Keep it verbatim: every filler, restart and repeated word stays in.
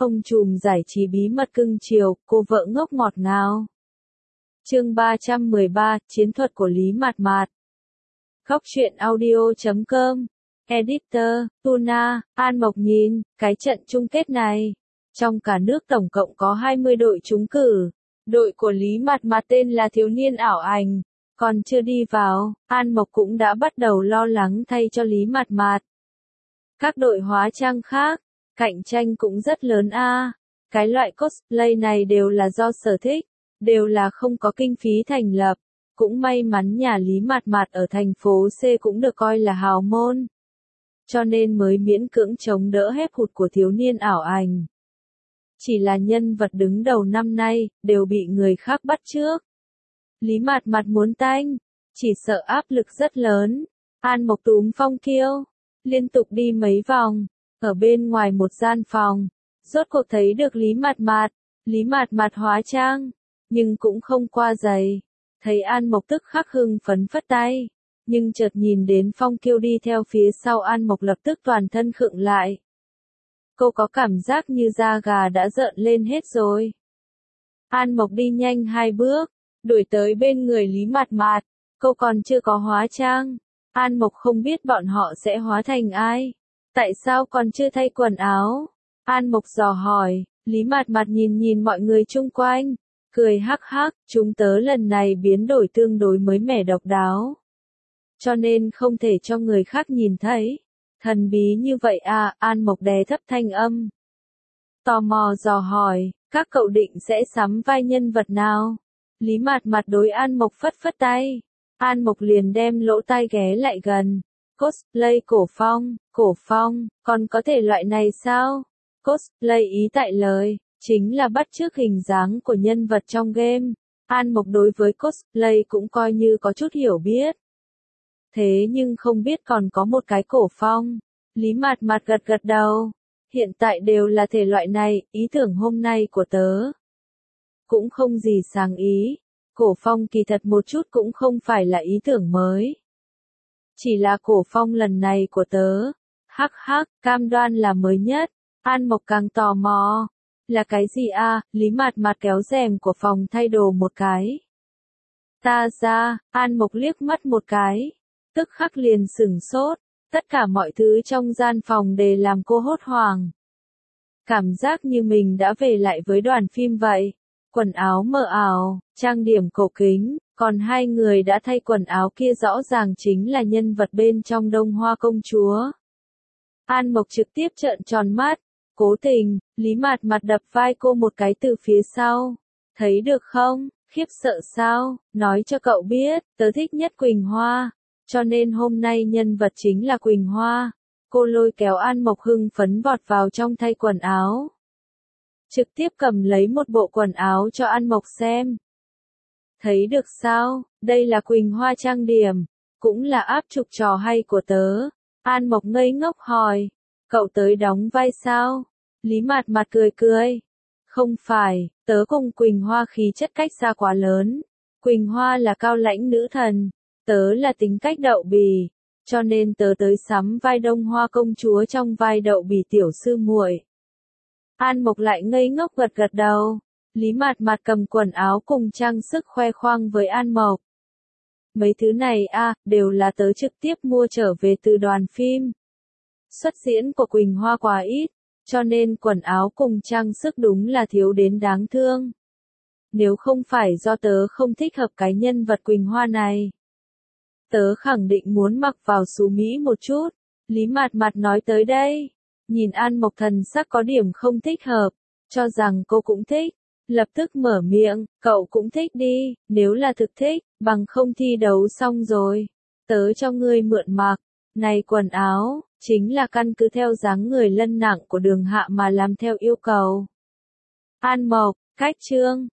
Ông trùm giải trí bí mật cưng chiều, cô vợ ngốc ngọt ngào. Chương ba trăm mười ba, Chiến thuật của Lý Mạt Mạt. Góc truyện audio chấm com. Editor, Tuna, An Mộc nhìn, cái trận chung kết này. Trong cả nước tổng cộng có hai mươi đội trúng cử. Đội của Lý Mạt Mạt tên là Thiếu niên ảo ảnh. Còn chưa đi vào, An Mộc cũng đã bắt đầu lo lắng thay cho Lý Mạt Mạt. Các đội hóa trang khác, cạnh tranh cũng rất lớn a. À. Cái loại cosplay này đều là do sở thích, đều là không có kinh phí thành lập. Cũng may mắn nhà Lý Mạt Mạt ở thành phố C cũng được coi là hào môn. Cho nên mới miễn cưỡng chống đỡ hép hụt của thiếu niên ảo ảnh. Chỉ là nhân vật đứng đầu năm nay, đều bị người khác bắt trước. Lý Mạt Mạt muốn tanh, chỉ sợ áp lực rất lớn. An Mộc túm Phong Kiêu, liên tục đi mấy vòng, ở bên ngoài một gian phòng, rốt cuộc thấy được Lý Mạt Mạt. Lý Mạt Mạt hóa trang, nhưng cũng không qua giày. Thấy An Mộc tức khắc hưng phấn phất tay, nhưng chợt nhìn đến Phong Kiêu đi theo phía sau An Mộc lập tức toàn thân khựng lại. Cô có cảm giác như da gà đã rợn lên hết rồi. An Mộc đi nhanh hai bước, đuổi tới bên người Lý Mạt Mạt. Cô còn chưa có hóa trang. An Mộc không biết bọn họ sẽ hóa thành ai. Tại sao còn chưa thay quần áo? An Mộc dò hỏi. Lý Mạt Mạt nhìn nhìn mọi người chung quanh, cười hắc hắc, chúng tớ lần này biến đổi tương đối mới mẻ độc đáo. Cho nên không thể cho người khác nhìn thấy. Thần bí như vậy à, An Mộc đè thấp thanh âm. Tò mò dò hỏi, các cậu định sẽ sắm vai nhân vật nào? Lý Mạt Mạt đối An Mộc phất phất tay. An Mộc liền đem lỗ tai ghé lại gần. Cosplay cổ phong, cổ phong, còn có thể loại này sao? Cosplay ý tại lời, chính là bắt chước hình dáng của nhân vật trong game. An Mộc đối với cosplay cũng coi như có chút hiểu biết. Thế nhưng không biết còn có một cái cổ phong. Lý Mạt Mạt gật gật đầu. Hiện tại đều là thể loại này, ý tưởng hôm nay của tớ cũng không gì sáng ý. Cổ phong kỳ thật một chút cũng không phải là ý tưởng mới. Chỉ là cổ phong lần này của tớ, hắc hắc, cam đoan là mới nhất. An Mộc càng tò mò. Là cái gì a? À? Lý Mạt Mạt kéo rèm của phòng thay đồ một cái. Ta ra, An Mộc liếc mắt một cái. Tức khắc liền sửng sốt. Tất cả mọi thứ trong gian phòng đều làm cô hốt hoảng. Cảm giác như mình đã về lại với đoàn phim vậy. Quần áo mờ ảo, trang điểm cổ kính, còn hai người đã thay quần áo kia rõ ràng chính là nhân vật bên trong Đông Hoa công chúa. An Mộc trực tiếp trợn tròn mắt, cố tình, Lý Mạt Mạt đập vai cô một cái từ phía sau. Thấy được không, khiếp sợ sao, nói cho cậu biết, tớ thích nhất Quỳnh Hoa, cho nên hôm nay nhân vật chính là Quỳnh Hoa. Cô lôi kéo An Mộc hưng phấn vọt vào trong thay quần áo. Trực tiếp cầm lấy một bộ quần áo cho An Mộc xem. Thấy được sao, đây là Quỳnh Hoa trang điểm, cũng là áp trục trò hay của tớ. An Mộc ngây ngốc hỏi, cậu tới đóng vai sao? Lý Mạt Mạt cười cười. Không phải, tớ cùng Quỳnh Hoa khí chất cách xa quá lớn. Quỳnh Hoa là cao lãnh nữ thần, tớ là tính cách đậu bì, cho nên tớ tới sắm vai Đông Hoa công chúa trong vai đậu bì tiểu sư muội. An Mộc lại ngây ngốc gật gật đầu. Lý Mạt Mạt cầm quần áo cùng trang sức khoe khoang với An Mộc. Mấy thứ này a, à, đều là tớ trực tiếp mua trở về từ đoàn phim. Xuất diễn của Quỳnh Hoa quá ít, cho nên quần áo cùng trang sức đúng là thiếu đến đáng thương. Nếu không phải do tớ không thích hợp cái nhân vật Quỳnh Hoa này, tớ khẳng định muốn mặc vào xú Mỹ một chút. Lý Mạt Mạt nói tới đây, nhìn An Mộc thần sắc có điểm không thích hợp, cho rằng cô cũng thích. Lập tức mở miệng, cậu cũng thích đi, nếu là thực thích, bằng không thi đấu xong rồi. Tớ cho ngươi mượn mặc, này quần áo, chính là căn cứ theo dáng người lân nặng của Đường Hạ mà làm theo yêu cầu. An Mộc, cách chương,